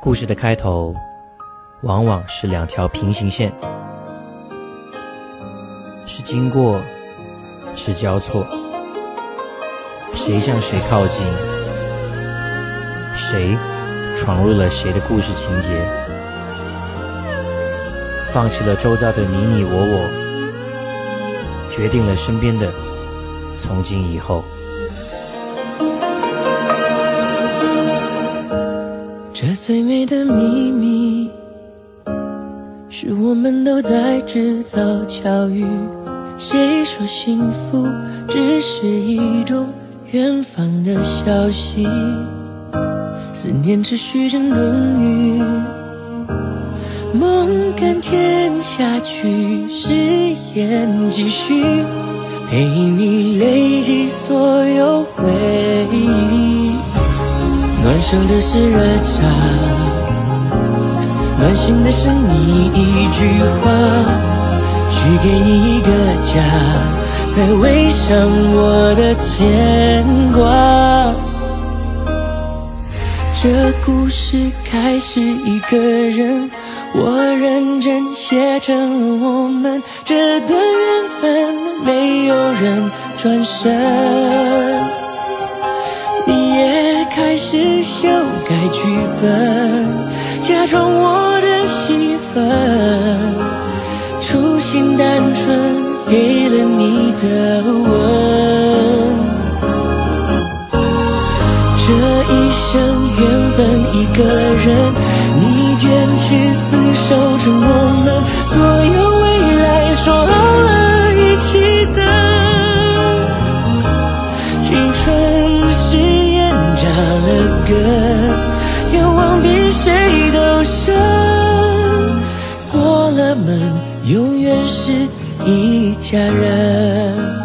故事的开头往往是两条平行线，是经过，是交错，谁向谁靠近，谁闯入了谁的故事情节，放弃了周遭的你你我我，决定了身边的从今以后。 这最美的秘密，是我们都在制造巧遇。谁说幸福只是一种远方的消息？思念持续着浓郁，梦甘甜下去，誓言继续，陪你累积所有回忆。暖手的是热茶，暖心的是你一句话，许给你一个家，再围上我的牵挂。这故事开始一个人，我认真写成了我们这段缘分，没有人转身。你也开始修改剧本，假装我的戏份，初心单纯给了你的吻。这一生原本一个人，你坚持厮守着我们所有未来，说好了一起等。青春誓言扎了根，愿望比谁都深，过了门永远是一家人。